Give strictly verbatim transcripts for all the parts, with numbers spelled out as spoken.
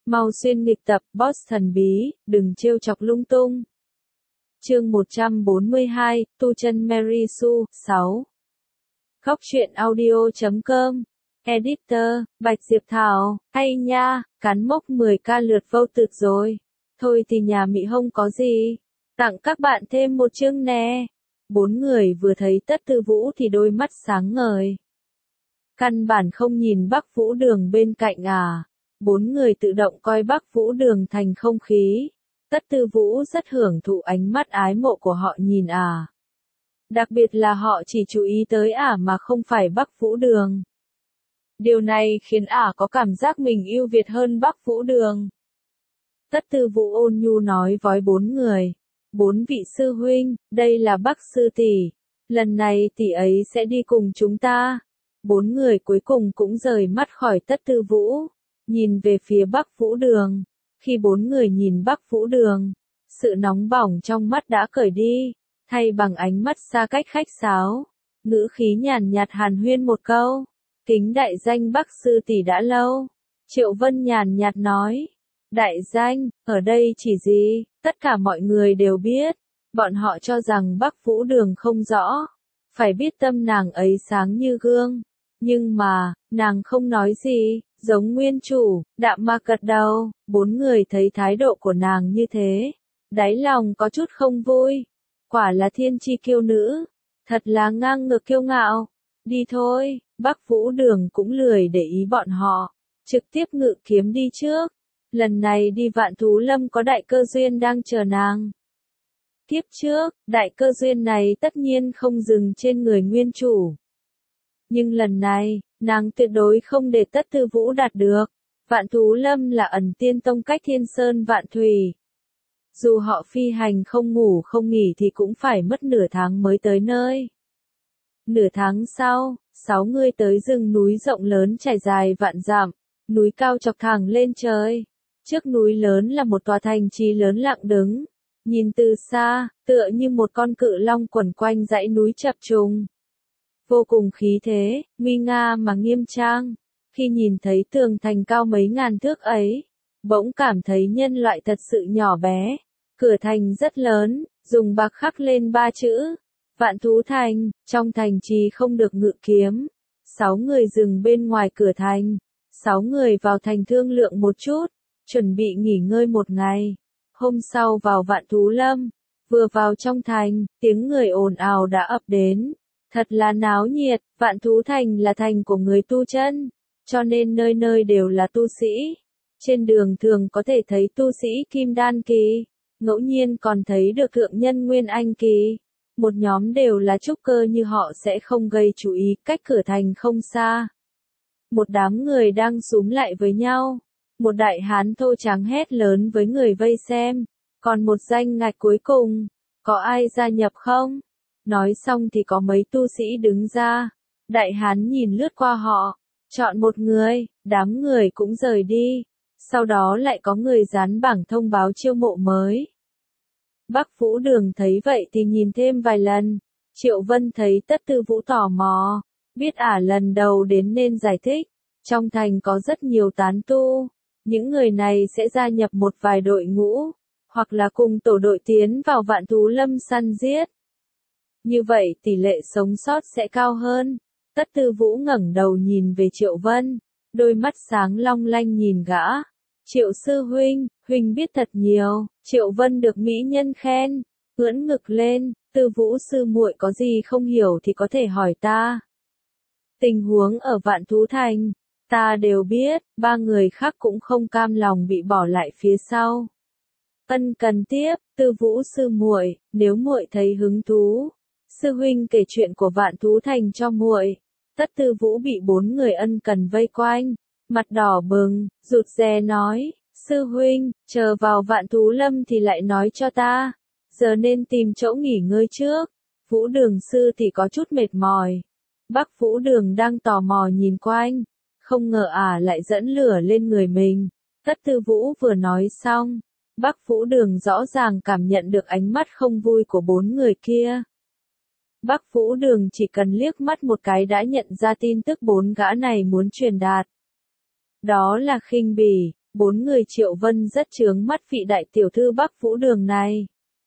Mau xuyên nghịch tập, boss thần bí, đừng trêu chọc lung tung. Chương một trăm bốn mươi hai, tu chân Mary Sue, sáu. Góc truyện audio chấm com. Editor, Bạch Diệp Thảo, hay nha, cán mốc mười k lượt vô tực rồi. Thôi thì nhà Mị Hông có gì. Tặng các bạn thêm một chương nè. Bốn người vừa thấy Tất Tư Vũ thì đôi mắt sáng ngời. Căn bản không nhìn Bắc Vũ Đường bên cạnh à. Bốn người tự động coi Bắc Vũ Đường thành không khí. Tất Tư Vũ rất hưởng thụ ánh mắt ái mộ của họ nhìn à. Đặc biệt là họ chỉ chú ý tới ả mà không phải Bắc Vũ Đường. Điều này khiến ả có cảm giác mình ưu việt hơn Bắc Vũ Đường. Tất Tư Vũ ôn nhu nói với bốn người. Bốn vị sư huynh, đây là Bắc sư tỷ. Lần này tỷ ấy sẽ đi cùng chúng ta. Bốn người cuối cùng cũng rời mắt khỏi Tất Tư Vũ. Nhìn về phía Bắc Vũ Đường. Khi bốn người nhìn Bắc Vũ Đường, sự nóng bỏng trong mắt đã cởi đi, thay bằng ánh mắt xa cách khách sáo. Ngữ khí nhàn nhạt hàn huyên một câu. Kính đại danh Bắc sư tỷ đã lâu. Triệu Vân nhàn nhạt nói. Đại danh, ở đây chỉ gì, tất cả mọi người đều biết. Bọn họ cho rằng Bắc Vũ Đường không rõ. Phải biết tâm nàng ấy sáng như gương. Nhưng mà, nàng không nói gì, giống nguyên chủ, đạm mạc gật đầu. Bốn người thấy thái độ của nàng như thế. Đáy lòng có chút không vui. Quả là thiên chi kiêu nữ. Thật là ngang ngược kiêu ngạo. Đi thôi, Bắc Vũ Đường cũng lười để ý bọn họ. Trực tiếp ngự kiếm đi trước. Lần này đi Vạn Thú Lâm có đại cơ duyên đang chờ nàng. Kiếp trước, đại cơ duyên này tất nhiên không dừng trên người nguyên chủ. Nhưng lần này, nàng tuyệt đối không để Tất Tư Vũ đạt được. Vạn Thú Lâm là ẩn tiên tông cách Thiên Sơn Vạn Thủy. Dù họ phi hành không ngủ không nghỉ thì cũng phải mất nửa tháng mới tới nơi. Nửa tháng sau, sáu người tới rừng núi rộng lớn trải dài vạn dặm, núi cao chọc thẳng lên trời. Trước núi lớn là một tòa thành trì lớn lặng đứng. Nhìn từ xa, tựa như một con cự long quẩn quanh dãy núi chập trùng. Vô cùng khí thế, nguy nga mà nghiêm trang. Khi nhìn thấy tường thành cao mấy ngàn thước ấy, bỗng cảm thấy nhân loại thật sự nhỏ bé. Cửa thành rất lớn, dùng bạc khắc lên ba chữ. Vạn Thú Thành, trong thành trì không được ngự kiếm. Sáu người dừng bên ngoài cửa thành. Sáu người vào thành thương lượng một chút, chuẩn bị nghỉ ngơi một ngày. Hôm sau vào Vạn Thú Lâm, vừa vào trong thành, tiếng người ồn ào đã ập đến. Thật là náo nhiệt, Vạn Thú Thành là thành của người tu chân, cho nên nơi nơi đều là tu sĩ. Trên đường thường có thể thấy tu sĩ Kim Đan Kỳ, ngẫu nhiên còn thấy được thượng nhân Nguyên Anh Kỳ. Một nhóm đều là trúc cơ như họ sẽ không gây chú ý, cách cửa thành không xa. Một đám người đang xúm lại với nhau. Một đại hán thô tráng hét lớn với người vây xem. Còn một danh ngạch cuối cùng, có ai gia nhập không? Nói xong thì có mấy tu sĩ đứng ra. Đại hán nhìn lướt qua họ, chọn một người, đám người cũng rời đi. Sau đó lại có người dán bảng thông báo chiêu mộ mới. Bắc Vũ Đường thấy vậy thì nhìn thêm vài lần. Triệu Vân thấy Tất Tư Vũ tò mò, biết ả lần đầu đến nên giải thích. Trong thành có rất nhiều tán tu. Những người này sẽ gia nhập một vài đội ngũ, hoặc là cùng tổ đội tiến vào Vạn Thú Lâm săn giết. Như vậy tỷ lệ sống sót sẽ cao hơn. Tất Tư Vũ ngẩng đầu nhìn về Triệu Vân, đôi mắt sáng long lanh nhìn gã. Triệu sư huynh, huynh biết thật nhiều. Triệu Vân được mỹ nhân khen, ưỡn ngực lên. Tư Vũ sư muội có gì không hiểu thì có thể hỏi ta. Tình huống ở Vạn Thú Thành, ta đều biết. Ba người khác cũng không cam lòng bị bỏ lại phía sau. Ân cần tiếp, Tư Vũ sư muội, nếu muội thấy hứng thú, sư huynh kể chuyện của Vạn Thú Thành cho muội. Tất Tư Vũ bị bốn người ân cần vây quanh, mặt đỏ bừng, rụt rè nói, sư huynh, chờ vào Vạn Thú Lâm thì lại nói cho ta. Giờ nên tìm chỗ nghỉ ngơi trước. Vũ Đường sư thì có chút mệt mỏi. Bắc Vũ Đường đang tò mò nhìn quanh, không ngờ ả lại dẫn lửa lên người mình. Tất Tư Vũ vừa nói xong, Bắc Vũ Đường rõ ràng cảm nhận được ánh mắt không vui của bốn người kia. Bắc Vũ Đường chỉ cần liếc mắt một cái đã nhận ra tin tức bốn gã này muốn truyền đạt. Đó là khinh bỉ, Bốn người Triệu Vân rất chướng mắt vị đại tiểu thư Bắc Vũ Đường này.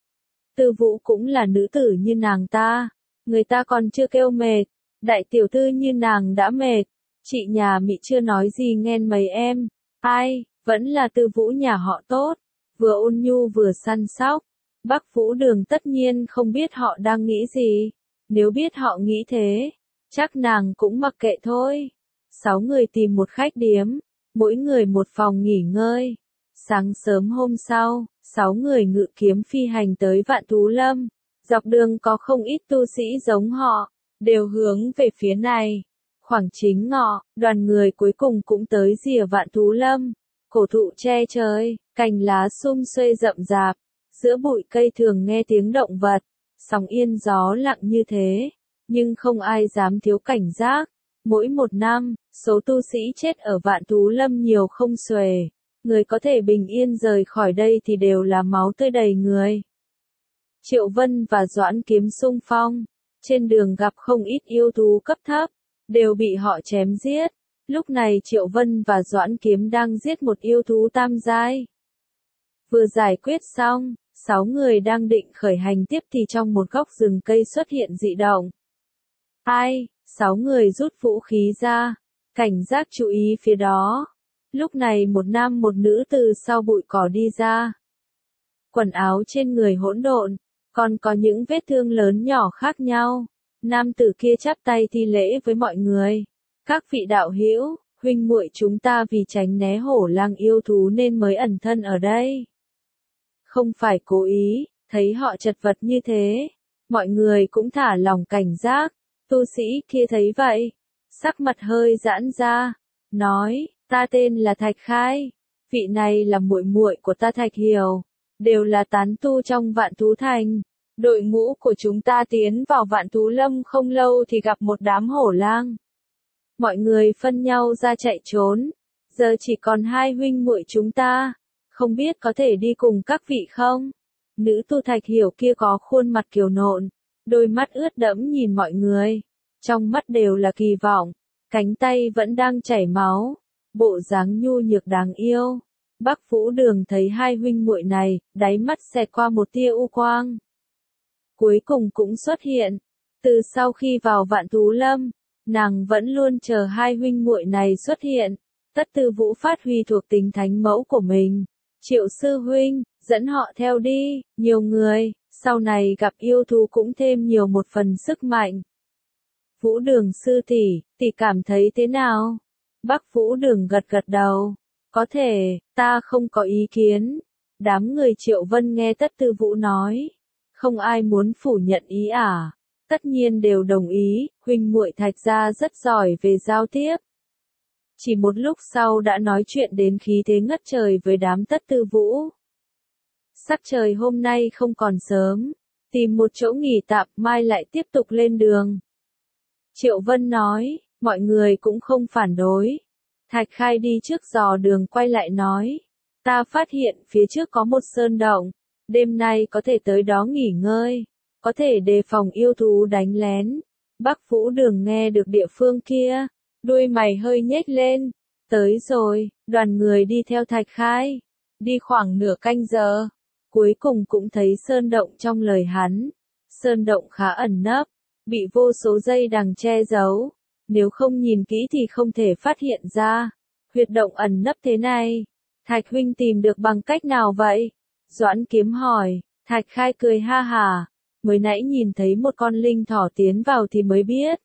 Tư Vũ cũng là nữ tử như nàng ta, người ta còn chưa kêu mệt, đại tiểu thư như nàng đã mệt. Chị nhà Mị chưa nói gì nghen mấy em, ai, vẫn là Tư Vũ nhà họ tốt, vừa ôn nhu vừa săn sóc. Bắc Vũ Đường tất nhiên không biết họ đang nghĩ gì, nếu biết họ nghĩ thế, chắc nàng cũng mặc kệ thôi. Sáu người tìm một khách điếm, mỗi người một phòng nghỉ ngơi. Sáng sớm hôm sau, sáu người ngự kiếm phi hành tới Vạn Thú Lâm. Dọc đường có không ít tu sĩ giống họ, đều hướng về phía này. Khoảng chính ngọ, đoàn người cuối cùng cũng tới rìa Vạn Thú Lâm. Cổ thụ che trời, cành lá sum xuê rậm rạp, giữa bụi cây thường nghe tiếng động vật, sóng yên gió lặng như thế, nhưng không ai dám thiếu cảnh giác. Mỗi một năm, số tu sĩ chết ở Vạn Thú Lâm nhiều không xuể, người có thể bình yên rời khỏi đây thì đều là máu tươi đầy người. Triệu Vân và Doãn Kiếm xung phong, trên đường gặp không ít yêu thú cấp thấp, đều bị họ chém giết. Lúc này Triệu Vân và Doãn Kiếm đang giết một yêu thú tam giai. Vừa giải quyết xong, sáu người đang định khởi hành tiếp thì trong một góc rừng cây xuất hiện dị động. Ai, sáu người rút vũ khí ra, cảnh giác chú ý phía đó. Lúc này một nam một nữ từ sau bụi cỏ đi ra. Quần áo trên người hỗn độn, còn có những vết thương lớn nhỏ khác nhau. Nam tử kia chắp tay thi lễ với mọi người. Các vị đạo hữu, huynh muội chúng ta vì tránh né hổ lang yêu thú nên mới ẩn thân ở đây. Không phải cố ý, thấy họ chật vật như thế, mọi người cũng thả lòng cảnh giác. Tu sĩ kia thấy vậy, sắc mặt hơi giãn ra, nói, ta tên là Thạch Khai, vị này là muội muội của ta Thạch Hiểu, đều là tán tu trong Vạn Thú Thành. Đội ngũ của chúng ta tiến vào Vạn Thú Lâm không lâu thì gặp một đám hổ lang. Mọi người phân nhau ra chạy trốn, giờ chỉ còn hai huynh muội chúng ta, không biết có thể đi cùng các vị không? Nữ tu Thạch Hiểu kia có khuôn mặt kiều nộn, đôi mắt ướt đẫm nhìn mọi người, trong mắt đều là kỳ vọng, cánh tay vẫn đang chảy máu, bộ dáng nhu nhược đáng yêu. Bắc Vũ Đường thấy hai huynh muội này, đáy mắt xẹt qua một tia u quang. Cuối cùng cũng xuất hiện, từ sau khi vào Vạn Thú Lâm, nàng vẫn luôn chờ hai huynh muội này xuất hiện. Tất Tư Vũ phát huy thuộc tính thánh mẫu của mình. Triệu sư huynh, dẫn họ theo đi, nhiều người, sau này gặp yêu thú cũng thêm nhiều một phần sức mạnh. Vũ Đường sư tỷ, tỷ cảm thấy thế nào? Bắc Vũ Đường gật gật đầu. Có thể, ta không có ý kiến. Đám người Triệu Vân nghe Tất Tư Vũ nói. Không ai muốn phủ nhận ý à? Tất nhiên đều đồng ý, huynh muội Thạch gia rất giỏi về giao tiếp. Chỉ một lúc sau đã nói chuyện đến khí thế ngất trời với đám Tất Tư Vũ. Sắc trời hôm nay không còn sớm, tìm một chỗ nghỉ tạm mai lại tiếp tục lên đường. Triệu Vân nói, mọi người cũng không phản đối. Thạch Khai đi trước dò đường quay lại nói, ta phát hiện phía trước có một sơn động, đêm nay có thể tới đó nghỉ ngơi, có thể đề phòng yêu thú đánh lén. Bắc Vũ Đường nghe được địa phương kia, đuôi mày hơi nhếch lên. Tới rồi, đoàn người đi theo Thạch Khai, đi khoảng nửa canh giờ, cuối cùng cũng thấy sơn động trong lời hắn. Sơn động khá ẩn nấp, bị vô số dây đằng che giấu, nếu không nhìn kỹ thì không thể phát hiện ra. Huyệt động ẩn nấp thế này, Thạch huynh tìm được bằng cách nào vậy? Doãn Kiếm hỏi. Thạch Khai cười ha hà, mới nãy nhìn thấy một con linh thỏ tiến vào thì mới biết.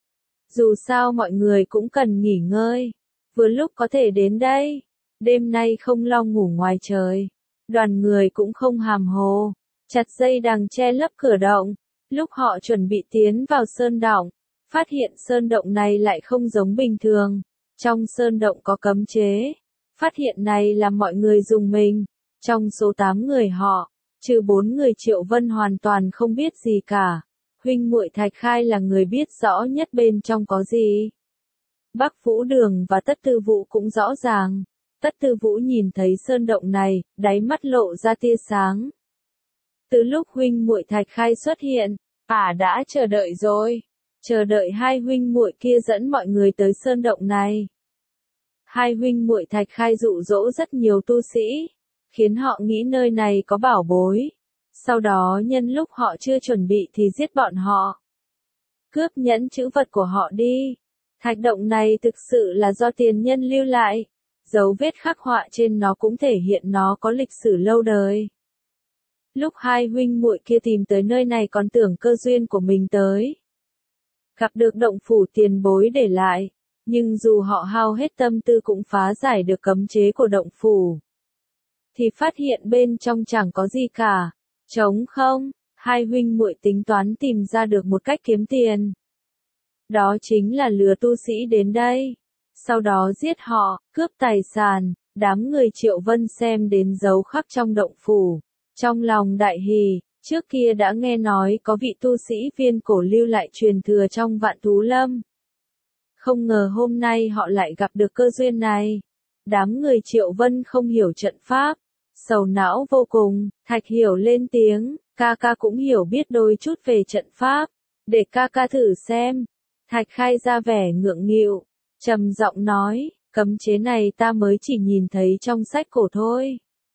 Dù sao mọi người cũng cần nghỉ ngơi, vừa lúc có thể đến đây, đêm nay không lo ngủ ngoài trời. Đoàn người cũng không hàm hồ, chặt dây đằng che lấp cửa động. Lúc họ chuẩn bị tiến vào sơn động, phát hiện sơn động này lại không giống bình thường. Trong sơn động có cấm chế. Phát hiện này làm mọi người dùng mình. Trong số tám người họ, trừ bốn người Triệu Vân hoàn toàn không biết gì cả. Huynh muội Thạch Khai là người biết rõ nhất bên trong có gì. Bắc Vũ Đường và Tất Tư Vũ cũng rõ ràng. Tất Tư Vũ nhìn thấy sơn động này, đáy mắt lộ ra tia sáng. Từ lúc huynh muội Thạch Khai xuất hiện, ả đã chờ đợi rồi, chờ đợi hai huynh muội kia dẫn mọi người tới sơn động này. hai huynh muội Thạch Khai dụ dỗ rất nhiều tu sĩ, khiến họ nghĩ nơi này có bảo bối. Sau đó nhân lúc họ chưa chuẩn bị thì giết bọn họ. Cướp nhẫn chữ vật của họ đi. Thạch động này thực sự là do tiền nhân lưu lại. Dấu vết khắc họa trên nó cũng thể hiện nó có lịch sử lâu đời. Lúc hai huynh muội kia tìm tới nơi này còn tưởng cơ duyên của mình tới. Gặp được động phủ tiền bối để lại, nhưng dù họ hao hết tâm tư cũng phá giải được cấm chế của động phủ. Thì phát hiện bên trong chẳng có gì cả, trống không, hai huynh muội tính toán tìm ra được một cách kiếm tiền. Đó chính là lừa tu sĩ đến đây, sau đó giết họ, cướp tài sản. Đám người Triệu Vân xem đến dấu khắc trong động phủ, trong lòng đại hỉ. Trước kia đã nghe nói có vị tu sĩ viên cổ lưu lại truyền thừa trong Vạn Thú Lâm. Không ngờ hôm nay họ lại gặp được cơ duyên này. Đám người Triệu Vân không hiểu trận pháp, sầu não vô cùng. Thạch Hiểu lên tiếng, ca ca cũng hiểu biết đôi chút về trận pháp, để ca ca thử xem. Thạch Khai ra vẻ ngượng nghịu, trầm giọng nói, cấm chế này ta mới chỉ nhìn thấy trong sách cổ thôi.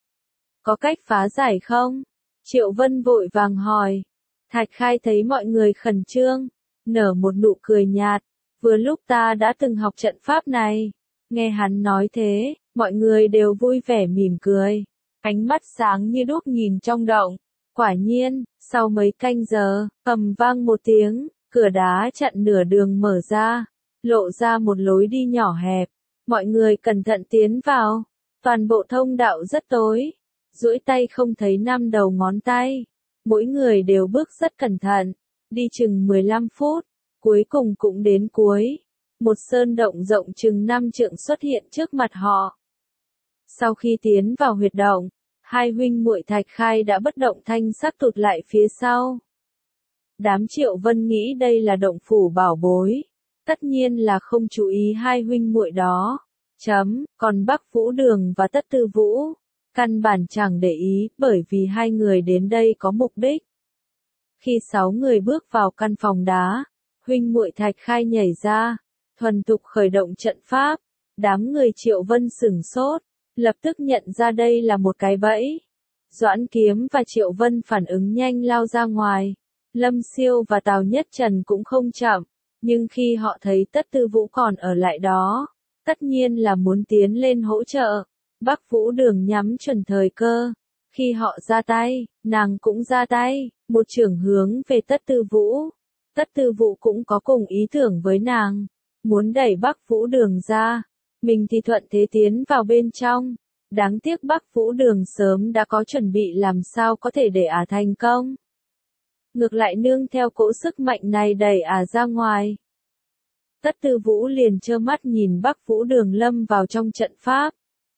Có cách phá giải không? Triệu Vân vội vàng hỏi. Thạch Khai thấy mọi người khẩn trương, nở một nụ cười nhạt. Vừa lúc ta đã từng học trận pháp này. Nghe hắn nói thế, mọi người đều vui vẻ mỉm cười. Ánh mắt sáng như đuốc nhìn trong động. Quả nhiên, sau mấy canh giờ, ầm vang một tiếng, cửa đá chặn nửa đường mở ra, lộ ra một lối đi nhỏ hẹp. Mọi người cẩn thận tiến vào. Toàn bộ thông đạo rất tối. Duỗi tay không thấy năm đầu ngón tay. Mỗi người đều bước rất cẩn thận. Đi chừng mười lăm phút. Cuối cùng cũng đến cuối. Một sơn động rộng chừng năm trượng xuất hiện trước mặt họ. Sau khi tiến vào huyệt động, hai huynh muội Thạch Khai đã bất động thanh sắc tụt lại phía sau. Đám Triệu Vân nghĩ đây là động phủ bảo bối. Tất nhiên là không chú ý hai huynh muội đó. Chấm, còn Bắc Vũ Đường và Tất Tư Vũ, căn bản chẳng để ý, bởi vì hai người đến đây có mục đích. Khi sáu người bước vào căn phòng đá, huynh muội Thạch Khai nhảy ra, thuần thục khởi động trận pháp. Đám người Triệu Vân sửng sốt, lập tức nhận ra đây là một cái bẫy. Doãn Kiếm và Triệu Vân phản ứng nhanh lao ra ngoài. Lâm Siêu và Tào Nhất Trần cũng không chậm, nhưng khi họ thấy Tất Tư Vũ còn ở lại đó, tất nhiên là muốn tiến lên hỗ trợ. Bắc Vũ Đường nhắm chuẩn thời cơ. Khi họ ra tay, nàng cũng ra tay, một chưởng hướng về Tất Tư Vũ. Tất Tư Vũ cũng có cùng ý tưởng với nàng, muốn đẩy Bắc Vũ Đường ra. Mình thì thuận thế tiến vào bên trong. Đáng tiếc Bắc Vũ Đường sớm đã có chuẩn bị, làm sao có thể để ả thành công. Ngược lại nương theo cỗ sức mạnh này đẩy ả ra ngoài. Tất Tư Vũ liền trơ mắt nhìn Bắc Vũ Đường lâm vào trong trận pháp.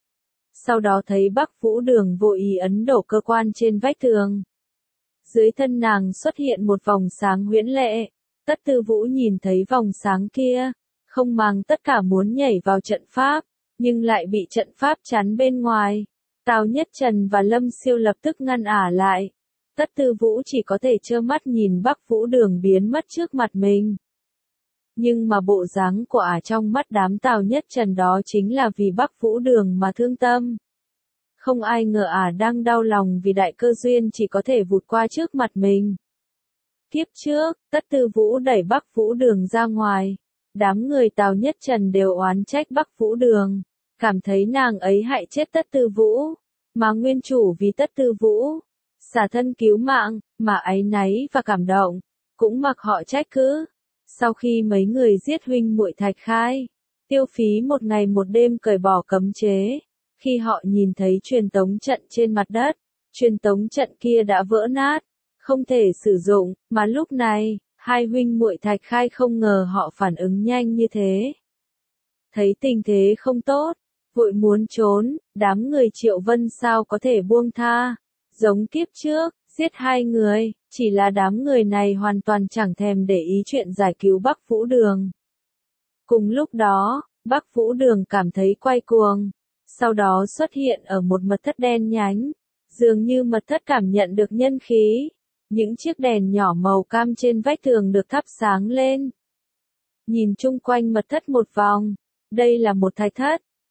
Sau đó thấy Bắc Vũ Đường vô ý ấn đổ cơ quan trên vách tường. Dưới thân nàng xuất hiện một vòng sáng huyễn lệ. Tất Tư Vũ nhìn thấy vòng sáng kia, không màng tất cả muốn nhảy vào trận pháp, nhưng lại bị trận pháp chắn bên ngoài. Tào Nhất Trần và Lâm Siêu lập tức ngăn ả lại. Tất Tư Vũ chỉ có thể trơ mắt nhìn Bắc Vũ Đường biến mất trước mặt mình. Nhưng mà bộ dáng của ả trong mắt đám Tào Nhất Trần đó chính là vì Bắc Vũ Đường mà thương tâm. Không ai ngờ ả đang đau lòng vì đại cơ duyên chỉ có thể vụt qua trước mặt mình. Kiếp trước, Tất Tư Vũ đẩy Bắc Vũ Đường ra ngoài. Đám người Tào Nhất Trần đều oán trách Bắc Vũ Đường, cảm thấy nàng ấy hại chết Tất Tư Vũ, mà nguyên chủ vì Tất Tư Vũ xả thân cứu mạng, mà áy náy và cảm động, cũng mặc họ trách cứ. Sau khi mấy người giết huynh muội Thạch Khai, tiêu phí một ngày một đêm cởi bỏ cấm chế, khi họ nhìn thấy truyền tống trận trên mặt đất, truyền tống trận kia đã vỡ nát, không thể sử dụng, mà lúc này, hai huynh muội Thạch Khai không ngờ họ phản ứng nhanh như thế. Thấy tình thế không tốt, vội muốn trốn, đám người Triệu Vân sao có thể buông tha. Giống kiếp trước, giết hai người, chỉ là đám người này hoàn toàn chẳng thèm để ý chuyện giải cứu Bắc Vũ Đường. Cùng lúc đó, Bắc Vũ Đường cảm thấy quay cuồng, sau đó xuất hiện ở một mật thất đen nhánh, dường như mật thất cảm nhận được nhân khí. Những chiếc đèn nhỏ màu cam trên vách tường được thắp sáng lên. Nhìn chung quanh mật thất một vòng, đây là một thạch thất,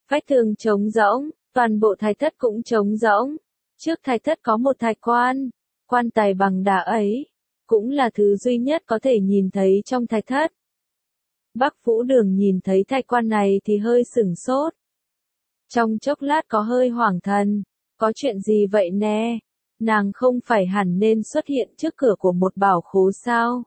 Vách tường trống rỗng, toàn bộ thạch thất cũng trống rỗng. Trước thạch thất có một thạch quan, quan tài bằng đá ấy, cũng là thứ duy nhất có thể nhìn thấy trong thạch thất. Bắc Vũ Đường nhìn thấy thạch quan này thì hơi sửng sốt. Trong chốc lát có hơi hoảng thần, có chuyện gì vậy nè? Nàng không phải hẳn nên xuất hiện trước cửa của một bảo khố sao?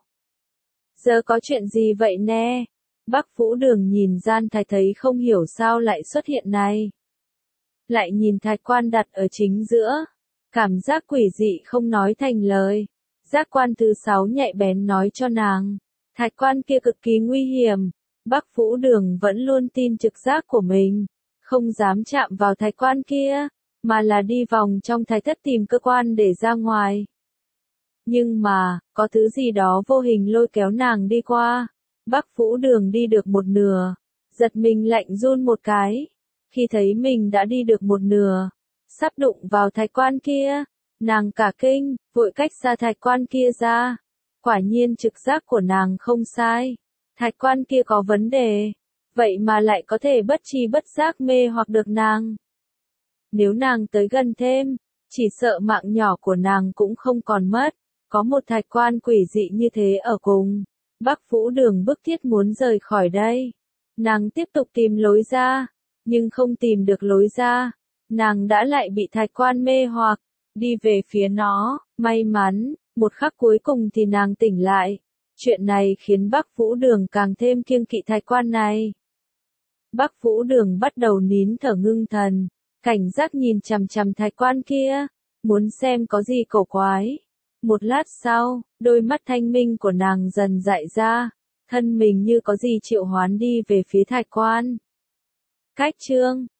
Giờ có chuyện gì vậy nè? Bắc Vũ Đường nhìn gian thạch thấy không hiểu sao lại xuất hiện này. Lại nhìn thạch quan đặt ở chính giữa. Cảm giác quỷ dị không nói thành lời. Giác quan thứ sáu nhạy bén nói cho nàng. Thạch quan kia cực kỳ nguy hiểm. Bắc Vũ Đường vẫn luôn tin trực giác của mình. Không dám chạm vào thạch quan kia, mà là đi vòng trong thạch thất tìm cơ quan để ra ngoài. Nhưng mà, có thứ gì đó vô hình lôi kéo nàng đi qua. Bắc Vũ Đường đi được một nửa, giật mình lạnh run một cái. Khi thấy mình đã đi được một nửa, sắp đụng vào thạch quan kia, nàng cả kinh, vội cách xa thạch quan kia ra. Quả nhiên trực giác của nàng không sai. Thạch quan kia có vấn đề, vậy mà lại có thể bất tri bất giác mê hoặc được nàng. Nếu nàng tới gần thêm, chỉ sợ mạng nhỏ của nàng cũng không còn mất. Có một thạch quan quỷ dị như thế ở cùng. Bắc Vũ Đường bức thiết muốn rời khỏi đây. Nàng tiếp tục tìm lối ra, nhưng không tìm được lối ra. Nàng đã lại bị thạch quan mê hoặc, đi về phía nó. May mắn, một khắc cuối cùng thì nàng tỉnh lại. Chuyện này khiến Bắc Vũ Đường càng thêm kiêng kỵ thạch quan này. Bắc Vũ Đường bắt đầu nín thở ngưng thần, cảnh giác nhìn chằm chằm thạch quan kia, muốn xem có gì cổ quái. Một lát sau, đôi mắt thanh minh của nàng dần dại ra, thân mình như có gì triệu hoán đi về phía thạch quan. Cách chương